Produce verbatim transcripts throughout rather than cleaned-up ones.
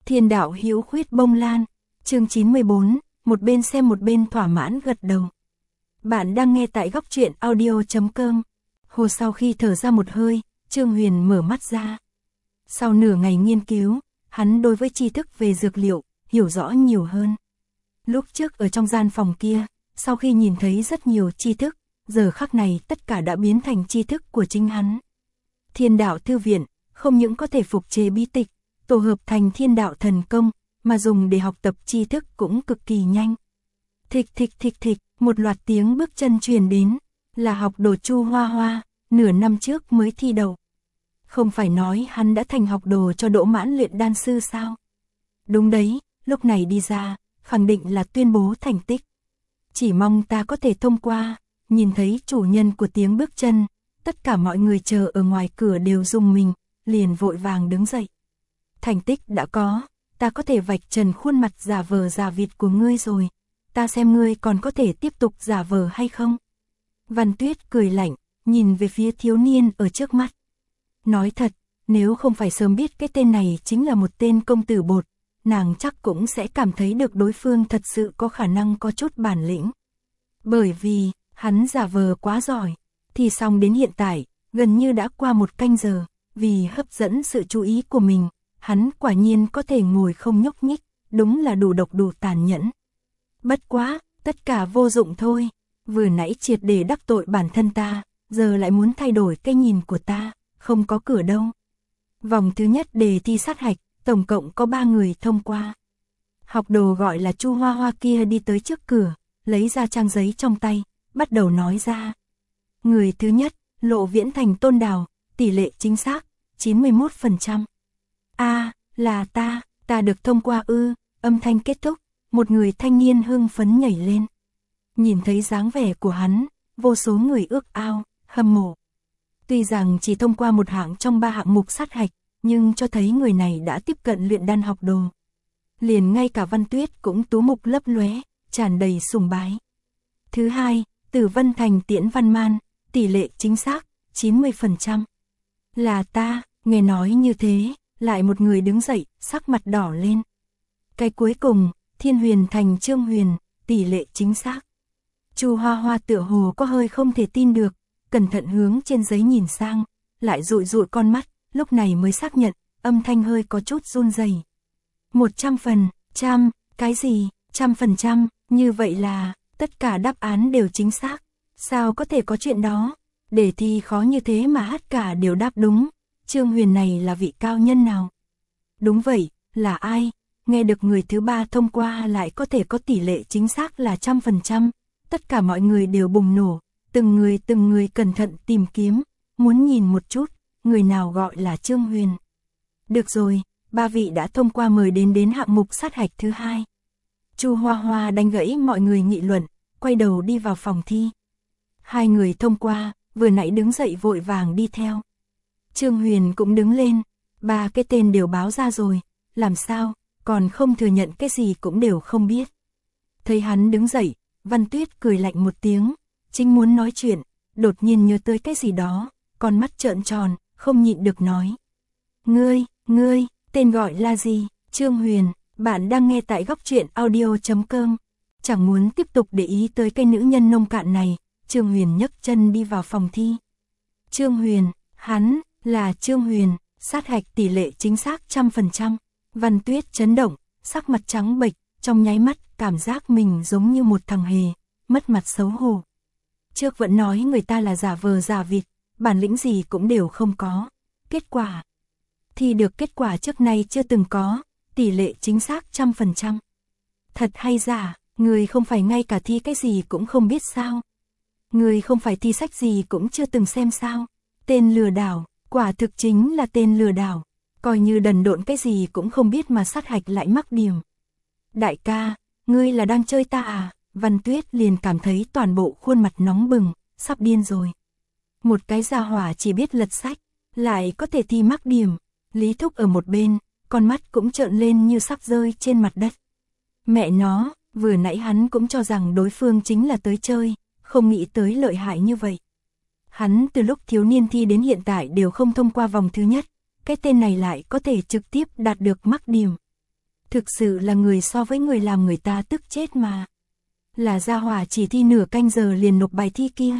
Thiên đạo hữu khuyết bông lan, chương chín mươi bốn, một bên xem một bên thỏa mãn gật đầu. Bạn đang nghe tại góc truyện audio chấm com. Hồ sau khi thở ra một hơi, Trương Huyền mở mắt ra. Sau nửa ngày nghiên cứu, hắn đối với tri thức về dược liệu, hiểu rõ nhiều hơn. Lúc trước ở trong gian phòng kia, sau khi nhìn thấy rất nhiều tri thức, giờ khắc này tất cả đã biến thành tri thức của chính hắn. Thiên đạo thư viện, không những có thể phục chế bí tịch, tổ hợp thành thiên đạo thần công, mà dùng để học tập tri thức cũng cực kỳ nhanh. Thịch thịch thịch thịch, một loạt tiếng bước chân truyền đến, là học đồ Chu Hoa Hoa, nửa năm trước mới thi đậu. Không phải nói hắn đã thành học đồ cho Đỗ Mãn luyện đan sư sao? Đúng đấy, lúc này đi ra, khẳng định là tuyên bố thành tích. Chỉ mong ta có thể thông qua. Nhìn thấy chủ nhân của tiếng bước chân, tất cả mọi người chờ ở ngoài cửa đều rùng mình, liền vội vàng đứng dậy. Thành tích đã có, ta có thể vạch trần khuôn mặt giả vờ giả vịt của ngươi rồi, ta xem ngươi còn có thể tiếp tục giả vờ hay không. Văn Tuyết cười lạnh, nhìn về phía thiếu niên ở trước mắt. Nói thật, nếu không phải sớm biết cái tên này chính là một tên công tử bột, nàng chắc cũng sẽ cảm thấy được đối phương thật sự có khả năng có chút bản lĩnh. Bởi vì hắn giả vờ quá giỏi, thì xong đến hiện tại, gần như đã qua một canh giờ, vì hấp dẫn sự chú ý của mình, hắn quả nhiên có thể ngồi không nhúc nhích, đúng là đủ độc đủ tàn nhẫn. Bất quá, tất cả vô dụng thôi, vừa nãy triệt để đắc tội bản thân ta, giờ lại muốn thay đổi cái nhìn của ta, không có cửa đâu. Vòng thứ nhất đề thi sát hạch, tổng cộng có ba người thông qua. Học đồ gọi là Chu Hoa Hoa kia đi tới trước cửa, lấy ra trang giấy trong tay, bắt đầu nói ra. Người thứ nhất, Lộ Viễn Thành Tôn Đào, tỷ lệ chính xác, chín mươi mốt phần trăm. A, là ta, ta được thông qua ư, âm thanh kết thúc, một người thanh niên hưng phấn nhảy lên. Nhìn thấy dáng vẻ của hắn, vô số người ước ao, hâm mộ. Tuy rằng chỉ thông qua một hạng trong ba hạng mục sát hạch, nhưng cho thấy người này đã tiếp cận luyện đan học đồ. Liền ngay cả Văn Tuyết cũng tú mục lấp lóe, tràn đầy sùng bái. Thứ hai, Tử Vân Thành Tiễn Văn Man, tỷ lệ chính xác, chín mươi phần trăm. Là ta, nghe nói như thế, lại một người đứng dậy, sắc mặt đỏ lên. Cái cuối cùng, Thiên Huyền Thành Trương Huyền, tỷ lệ chính xác. Chu Hoa Hoa tựa hồ có hơi không thể tin được, cẩn thận hướng trên giấy nhìn sang, lại dụi dụi con mắt, lúc này mới xác nhận, âm thanh hơi có chút run rẩy. Một trăm phần, trăm, cái gì, trăm phần trăm, như vậy là, tất cả đáp án đều chính xác. Sao có thể có chuyện đó? Đề thi khó như thế mà tất cả đều đáp đúng. Trương Huyền này là vị cao nhân nào? Đúng vậy, là ai? Nghe được người thứ ba thông qua lại có thể có tỷ lệ chính xác là trăm phần trăm. Tất cả mọi người đều bùng nổ, từng người từng người cẩn thận tìm kiếm, muốn nhìn một chút, người nào gọi là Trương Huyền. Được rồi, ba vị đã thông qua mời đến đến hạng mục sát hạch thứ hai. Chu Hoa Hoa đánh gãy mọi người nghị luận, quay đầu đi vào phòng thi. Hai người thông qua, vừa nãy đứng dậy vội vàng đi theo. Trương Huyền cũng đứng lên, ba cái tên đều báo ra rồi, làm sao, còn không thừa nhận cái gì cũng đều không biết. Thấy hắn đứng dậy, Văn Tuyết cười lạnh một tiếng, chính muốn nói chuyện, đột nhiên nhớ tới cái gì đó, con mắt trợn tròn, không nhịn được nói. Ngươi, ngươi, tên gọi là gì? Trương Huyền, bạn đang nghe tại góc truyện audio chấm com. Chẳng muốn tiếp tục để ý tới cái nữ nhân nông cạn này, Trương Huyền nhấc chân đi vào phòng thi. Trương Huyền, hắn, là Trương Huyền, sát hạch tỷ lệ chính xác trăm phần trăm. Văn Tuyết chấn động, sắc mặt trắng bệch, trong nháy mắt cảm giác mình giống như một thằng hề, mất mặt xấu hổ. Trước vẫn nói người ta là giả vờ giả vịt, bản lĩnh gì cũng đều không có. Kết quả thì được kết quả trước nay chưa từng có, tỷ lệ chính xác trăm phần trăm. Thật hay giả, người không phải ngay cả thi cái gì cũng không biết sao? Người không phải thi sách gì cũng chưa từng xem sao? Tên lừa đảo, quả thực chính là tên lừa đảo, coi như đần độn cái gì cũng không biết mà sát hạch lại mắc điểm. Đại ca, ngươi là đang chơi ta à? Văn Tuyết liền cảm thấy toàn bộ khuôn mặt nóng bừng, sắp điên rồi. Một cái gia hỏa chỉ biết lật sách, lại có thể thi mắc điểm. Lý Thúc ở một bên, con mắt cũng trợn lên như sắp rơi trên mặt đất. Mẹ nó, vừa nãy hắn cũng cho rằng đối phương chính là tới chơi, không nghĩ tới lợi hại như vậy. Hắn từ lúc thiếu niên thi đến hiện tại đều không thông qua vòng thứ nhất, cái tên này lại có thể trực tiếp đạt được mắc điểm. Thực sự là người so với người làm người ta tức chết mà. Là gia hỏa chỉ thi nửa canh giờ liền nộp bài thi kia.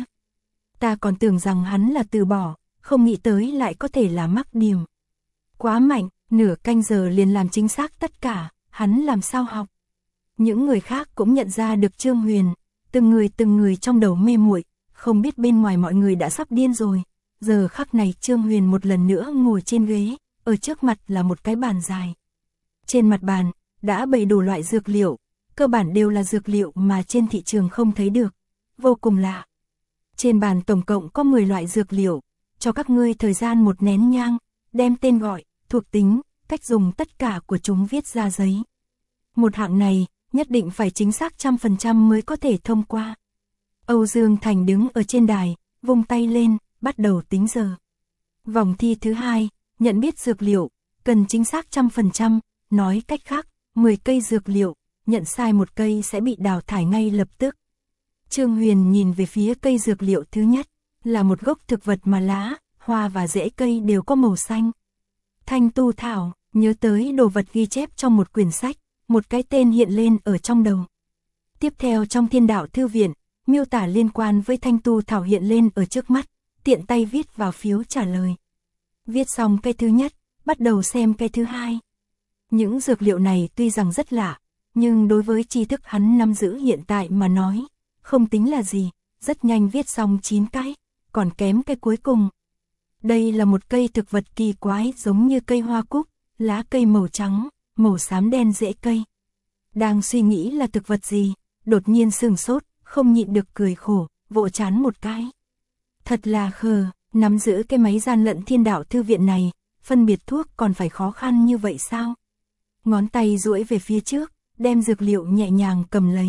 Ta còn tưởng rằng hắn là từ bỏ, không nghĩ tới lại có thể là mắc điểm. Quá mạnh, nửa canh giờ liền làm chính xác tất cả, hắn làm sao học. Những người khác cũng nhận ra được Trương Huyền, từng người từng người trong đầu mê muội, không biết bên ngoài mọi người đã sắp điên rồi. Giờ khắc này Trương Huyền một lần nữa ngồi trên ghế, ở trước mặt là một cái bàn dài. Trên mặt bàn, đã bày đủ loại dược liệu, cơ bản đều là dược liệu mà trên thị trường không thấy được, vô cùng lạ. Trên bàn tổng cộng có mười loại dược liệu, cho các ngươi thời gian một nén nhang, đem tên gọi, thuộc tính, cách dùng tất cả của chúng viết ra giấy. Một hạng này, nhất định phải chính xác trăm phần trăm mới có thể thông qua. Âu Dương Thành đứng ở trên đài, vung tay lên, bắt đầu tính giờ. Vòng thi thứ hai, nhận biết dược liệu, cần chính xác trăm phần trăm, nói cách khác, mười cây dược liệu, nhận sai một cây sẽ bị đào thải ngay lập tức. Trương Huyền nhìn về phía cây dược liệu thứ nhất, là một gốc thực vật mà lá, hoa và rễ cây đều có màu xanh. Thanh tu thảo, nhớ tới đồ vật ghi chép trong một quyển sách, một cái tên hiện lên ở trong đầu. Tiếp theo trong Thiên Đạo Thư Viện, miêu tả liên quan với thanh tu thảo hiện lên ở trước mắt, tiện tay viết vào phiếu trả lời. Viết xong cái thứ nhất, bắt đầu xem cái thứ hai. Những dược liệu này tuy rằng rất lạ, nhưng đối với tri thức hắn nắm giữ hiện tại mà nói, không tính là gì, rất nhanh viết xong chín cái, còn kém cái cuối cùng. Đây là một cây thực vật kỳ quái giống như cây hoa cúc, lá cây màu trắng, màu xám đen rễ cây. Đang suy nghĩ là thực vật gì, đột nhiên sửng sốt, không nhịn được cười khổ, vỗ chán một cái. Thật là khờ, nắm giữ cái máy gian lận Thiên Đạo Thư Viện này, phân biệt thuốc còn phải khó khăn như vậy sao? Ngón tay duỗi về phía trước, đem dược liệu nhẹ nhàng cầm lấy.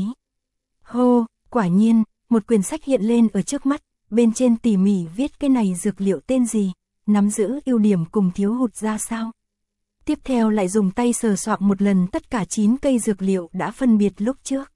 Hô, quả nhiên, một quyển sách hiện lên ở trước mắt, bên trên tỉ mỉ viết cái này dược liệu tên gì, nắm giữ ưu điểm cùng thiếu hụt ra sao. Tiếp theo lại dùng tay sờ soạng một lần tất cả chín cây dược liệu đã phân biệt lúc trước.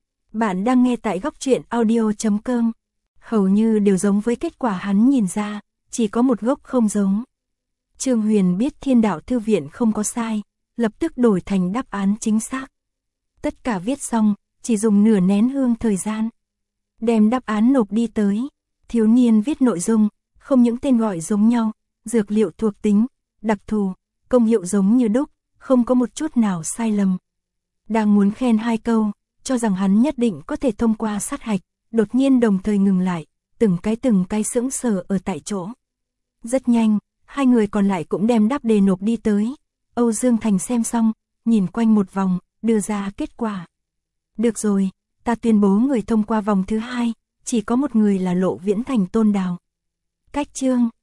Bạn đang nghe tại góc truyện audio chấm com. Hầu như đều giống với kết quả hắn nhìn ra, chỉ có một gốc không giống. Trương Huyền biết Thiên Đạo Thư Viện không có sai, lập tức đổi thành đáp án chính xác. Tất cả viết xong, chỉ dùng nửa nén hương thời gian. Đem đáp án nộp đi tới, thiếu niên viết nội dung, không những tên gọi giống nhau, dược liệu thuộc tính, đặc thù, công hiệu giống như đúc, không có một chút nào sai lầm. Đang muốn khen hai câu, cho rằng hắn nhất định có thể thông qua sát hạch, đột nhiên đồng thời ngừng lại, từng cái từng cái sững sờ ở tại chỗ. Rất nhanh, hai người còn lại cũng đem đáp đề nộp đi tới. Âu Dương Thành xem xong, nhìn quanh một vòng, đưa ra kết quả. Được rồi, ta tuyên bố người thông qua vòng thứ hai, chỉ có một người là Lộ Viễn Thành Tôn Đào. Cách chương